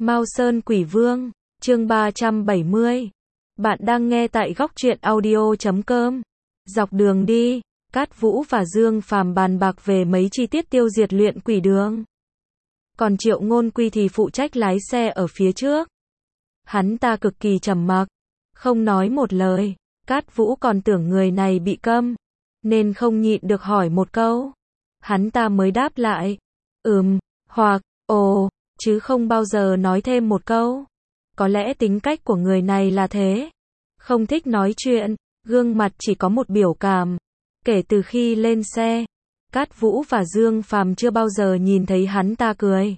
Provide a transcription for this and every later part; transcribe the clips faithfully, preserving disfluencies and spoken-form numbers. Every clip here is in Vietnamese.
Mao Sơn Quỷ Vương, chương ba trăm bảy mươi. Bạn đang nghe tại góc truyện audio chấm com. Dọc đường đi, Cát Vũ và Dương Phàm bàn bạc về mấy chi tiết tiêu diệt luyện quỷ đường. Còn Triệu Ngôn Quy thì phụ trách lái xe ở phía trước. Hắn ta cực kỳ trầm mặc, không nói một lời. Cát Vũ còn tưởng người này bị câm, nên không nhịn được hỏi một câu. Hắn ta mới đáp lại, ừm, hoặc, ồ, chứ không bao giờ nói thêm một câu. Có lẽ tính cách của người này là thế. Không thích nói chuyện, gương mặt chỉ có một biểu cảm. Kể từ khi lên xe, Cát Vũ và Dương Phàm chưa bao giờ nhìn thấy hắn ta cười.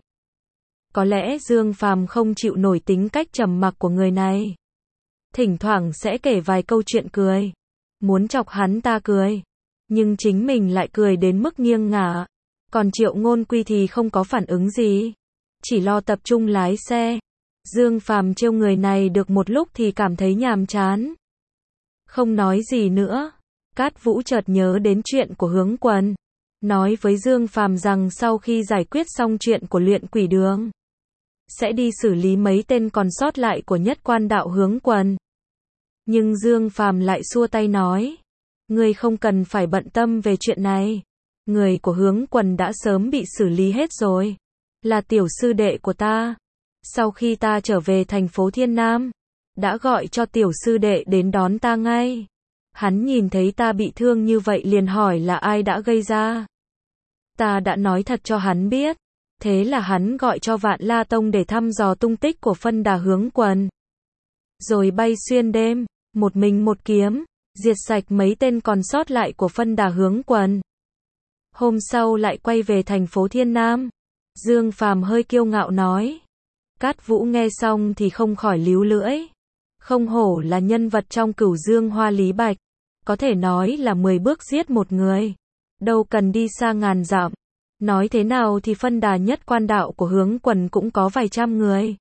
Có lẽ Dương Phàm không chịu nổi tính cách trầm mặc của người này. Thỉnh thoảng sẽ kể vài câu chuyện cười, muốn chọc hắn ta cười, nhưng chính mình lại cười đến mức nghiêng ngả. Còn Triệu Ngôn Quy thì không có phản ứng gì, chỉ lo tập trung lái xe. Dương Phàm trêu người này được một lúc thì cảm thấy nhàm chán, không nói gì nữa. Cát Vũ chợt nhớ đến chuyện của Hướng Quần, nói với Dương Phàm rằng sau khi giải quyết xong chuyện của luyện quỷ đường, sẽ đi xử lý mấy tên còn sót lại của nhất quan đạo Hướng Quần. Nhưng Dương Phàm lại xua tay nói, ngươi không cần phải bận tâm về chuyện này. Người của Hướng Quần đã sớm bị xử lý hết rồi, là tiểu sư đệ của ta. Sau khi ta trở về thành phố Thiên Nam, đã gọi cho tiểu sư đệ đến đón ta ngay. Hắn nhìn thấy ta bị thương như vậy liền hỏi là ai đã gây ra. Ta đã nói thật cho hắn biết. Thế là hắn gọi cho Vạn La Tông để thăm dò tung tích của phân đà Hướng Quần. Rồi bay xuyên đêm, một mình một kiếm, diệt sạch mấy tên còn sót lại của phân đà Hướng Quần. Hôm sau lại quay về thành phố Thiên Nam. Dương Phàm hơi kiêu ngạo nói. Cát Vũ nghe xong thì không khỏi líu lưỡi. Không hổ là nhân vật trong Cửu Dương Hoa Lý Bạch, có thể nói là mười bước giết một người, đâu cần đi xa ngàn dặm. Nói thế nào thì phân đà nhất quan đạo của Hướng Quần cũng có vài trăm người,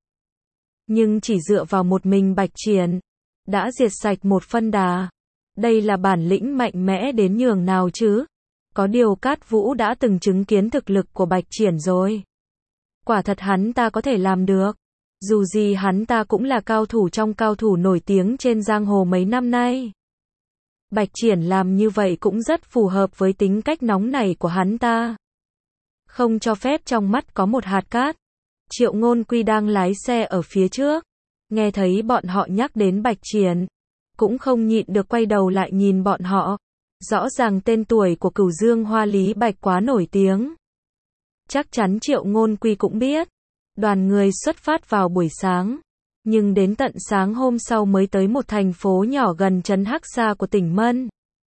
nhưng chỉ dựa vào một mình Bạch Triển đã diệt sạch một phân đà. Đây là bản lĩnh mạnh mẽ đến nhường nào chứ. Có điều Cát Vũ đã từng chứng kiến thực lực của Bạch Triển rồi. Quả thật hắn ta có thể làm được. Dù gì hắn ta cũng là cao thủ trong cao thủ nổi tiếng trên giang hồ mấy năm nay. Bạch Triển làm như vậy cũng rất phù hợp với tính cách nóng nảy của hắn ta. Không cho phép trong mắt có một hạt cát. Triệu Ngôn Quy đang lái xe ở phía trước, nghe thấy bọn họ nhắc đến Bạch Triển, cũng không nhịn được quay đầu lại nhìn bọn họ. Rõ ràng tên tuổi của Cửu Dương Hoa Lý Bạch quá nổi tiếng. Chắc chắn Triệu Ngôn Quy cũng biết. Đoàn người xuất phát vào buổi sáng, nhưng đến tận sáng hôm sau mới tới một thành phố nhỏ gần trấn Hắc Sa của tỉnh Mân.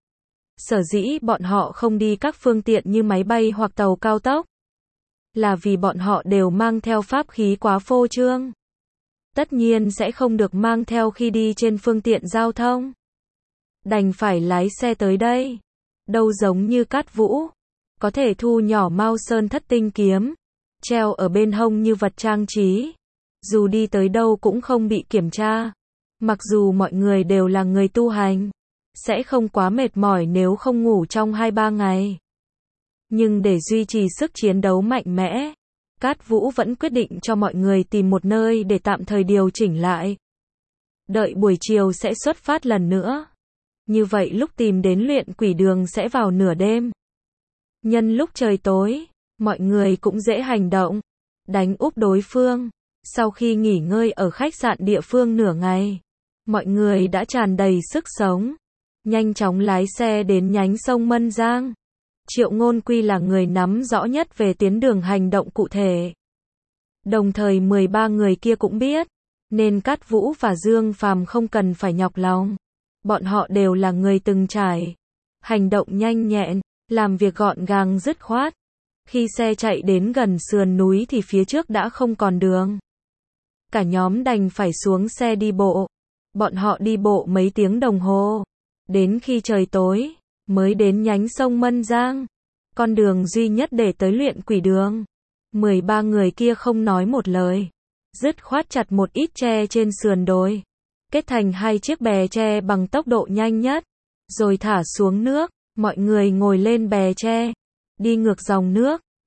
Sở dĩ bọn họ không đi các phương tiện như máy bay hoặc tàu cao tốc, là vì bọn họ đều mang theo pháp khí quá phô trương. Tất nhiên sẽ không được mang theo khi đi trên phương tiện giao thông. Đành phải lái xe tới đây. Đâu giống như Cát Vũ, có thể thu nhỏ Mao Sơn thất tinh kiếm, treo ở bên hông như vật trang trí. Dù đi tới đâu cũng không bị kiểm tra. Mặc dù mọi người đều là người tu hành, sẽ không quá mệt mỏi nếu không ngủ trong hai ba ngày. Nhưng để duy trì sức chiến đấu mạnh mẽ, Cát Vũ vẫn quyết định cho mọi người tìm một nơi để tạm thời điều chỉnh lại. Đợi buổi chiều sẽ xuất phát lần nữa. Như vậy lúc tìm đến luyện quỷ đường sẽ vào nửa đêm. Nhân lúc trời tối, mọi người cũng dễ hành động, đánh úp đối phương. Sau khi nghỉ ngơi ở khách sạn địa phương nửa ngày, mọi người đã tràn đầy sức sống, nhanh chóng lái xe đến nhánh sông Mân Giang. Triệu Ngôn Quy là người nắm rõ nhất về tuyến đường hành động cụ thể. Đồng thời mười ba người kia cũng biết, nên Cát Vũ và Dương Phàm không cần phải nhọc lòng. Bọn họ đều là người từng trải, hành động nhanh nhẹn, làm việc gọn gàng dứt khoát. Khi xe chạy đến gần sườn núi thì phía trước đã không còn đường. Cả nhóm đành phải xuống xe đi bộ. Bọn họ đi bộ mấy tiếng đồng hồ, đến khi trời tối, mới đến nhánh sông Mân Giang, con đường duy nhất để tới luyện quỷ đường. mười ba người kia không nói một lời, dứt khoát chặt một ít tre trên sườn đồi, kết thành hai chiếc bè tre bằng tốc độ nhanh nhất, rồi thả xuống nước. Mọi người ngồi lên bè tre, đi ngược dòng nước.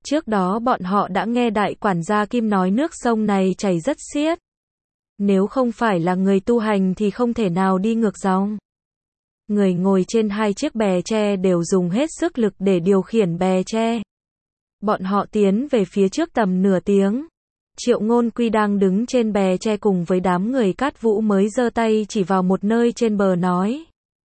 Trước đó bọn họ đã nghe đại quản gia Kim nói nước sông này chảy rất xiết. Nếu không phải là người tu hành thì không thể nào đi ngược dòng. Người ngồi trên hai chiếc bè tre đều dùng hết sức lực để điều khiển bè tre. Bọn họ tiến về phía trước tầm nửa tiếng. Triệu Ngôn Quy đang đứng trên bè tre cùng với đám người Cát Vũ mới giơ tay chỉ vào một nơi trên bờ nói.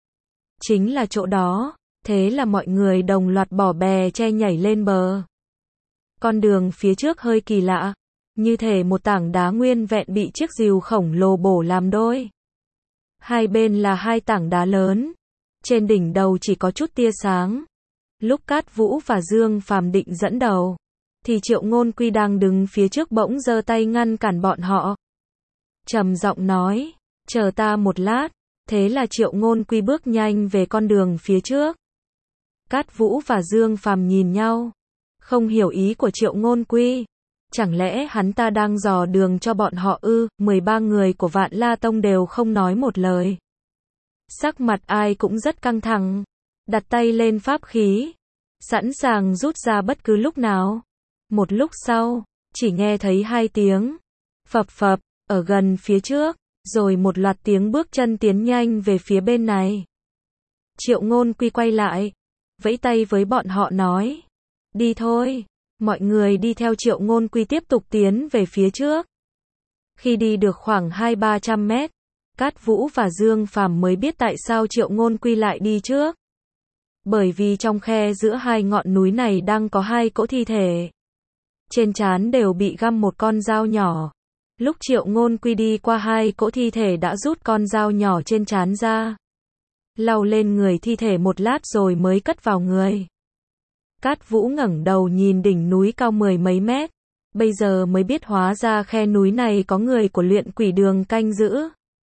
Chính là chỗ đó. Thế là mọi người đồng loạt bỏ bè tre nhảy lên bờ. Con đường phía trước hơi kỳ lạ. Như thể một tảng đá nguyên vẹn bị chiếc rìu khổng lồ bổ làm đôi. Hai bên là hai tảng đá lớn. Trên đỉnh đầu chỉ có chút tia sáng. Lúc Cát Vũ và Dương Phàm định dẫn đầu, thì Triệu Ngôn Quy đang đứng phía trước bỗng giơ tay ngăn cản bọn họ. Trầm giọng nói, chờ ta một lát. Thế là Triệu Ngôn Quy bước nhanh về con đường phía trước. Cát Vũ và Dương Phàm nhìn nhau, không hiểu ý của Triệu Ngôn Quy. Chẳng lẽ hắn ta đang dò đường cho bọn họ ư? mười ba người của Vạn La Tông đều không nói một lời. Sắc mặt ai cũng rất căng thẳng, đặt tay lên pháp khí, sẵn sàng rút ra bất cứ lúc nào. Một lúc sau, chỉ nghe thấy hai tiếng phập phập ở gần phía trước, rồi một loạt tiếng bước chân tiến nhanh về phía bên này. Triệu Ngôn Quy quay lại, vẫy tay với bọn họ nói, đi thôi. Mọi người đi theo Triệu Ngôn Quy tiếp tục tiến về phía trước. Khi đi được khoảng hai ba trăm mét, Cát Vũ và Dương Phàm mới biết tại sao Triệu Ngôn Quy lại đi trước. Bởi vì trong khe giữa hai ngọn núi này đang có hai cỗ thi thể. Trên trán đều bị găm một con dao nhỏ. Lúc Triệu Ngôn Quy đi qua hai cỗ thi thể đã rút con dao nhỏ trên trán ra, lau lên người thi thể một lát rồi mới cất vào người. Cát Vũ ngẩng đầu nhìn đỉnh núi cao mười mấy mét, bây giờ mới biết hóa ra khe núi này có người của Luyện Quỷ Đường canh giữ.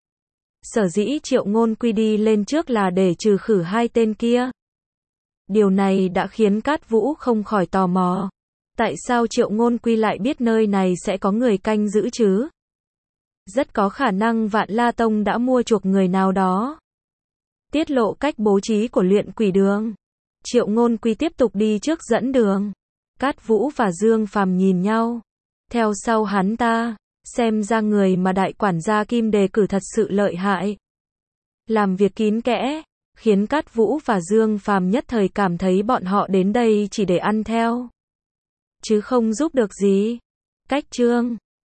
Sở dĩ Triệu Ngôn Quy đi lên trước là để trừ khử hai tên kia. Điều này đã khiến Cát Vũ không khỏi tò mò. Tại sao Triệu Ngôn Quy lại biết nơi này sẽ có người canh giữ chứ? Rất có khả năng Vạn La Tông đã mua chuộc người nào đó. Tiết lộ cách bố trí của Luyện Quỷ Đường. Triệu Ngôn Quy tiếp tục đi trước dẫn đường. Cát Vũ và Dương Phàm nhìn nhau, theo sau hắn ta. Xem ra người mà đại quản gia Kim đề cử thật sự lợi hại. Làm việc kín kẽ, khiến Cát Vũ và Dương Phàm nhất thời cảm thấy bọn họ đến đây chỉ để ăn theo, chứ không giúp được gì. Cách chương